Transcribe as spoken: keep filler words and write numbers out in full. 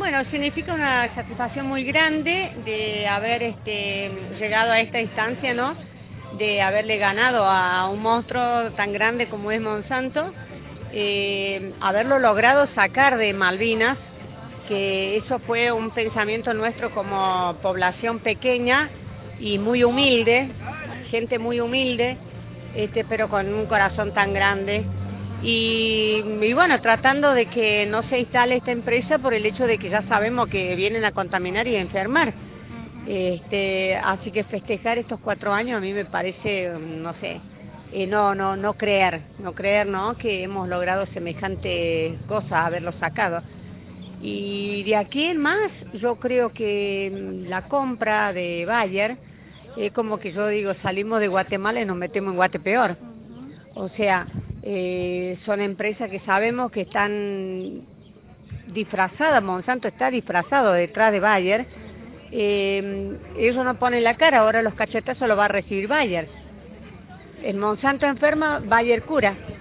Bueno, significa una satisfacción muy grande de haber este, llegado a esta instancia, ¿no? De haberle ganado a un monstruo tan grande como es Monsanto, eh, haberlo logrado sacar de Malvinas, que eso fue un pensamiento nuestro como población pequeña y muy humilde, gente muy humilde, este, pero con un corazón tan grande. Y, y bueno, tratando de que no se instale esta empresa por el hecho de que ya sabemos que vienen a contaminar y a enfermar. Este, así que festejar estos cuatro años a mí me parece, no sé, eh, no, no, no creer, no creer, ¿no? Que hemos logrado semejante cosa, haberlo sacado. Y de aquí en más, yo creo que la compra de Bayer, es como que yo digo, salimos de Guatemala y nos metemos en Guatepeor. O sea, eh, son empresas que sabemos que están disfrazadas, Monsanto está disfrazado detrás de Bayer, eh, ellos no ponen la cara, ahora los cachetazos los va a recibir Bayer. El Monsanto enferma, Bayer cura.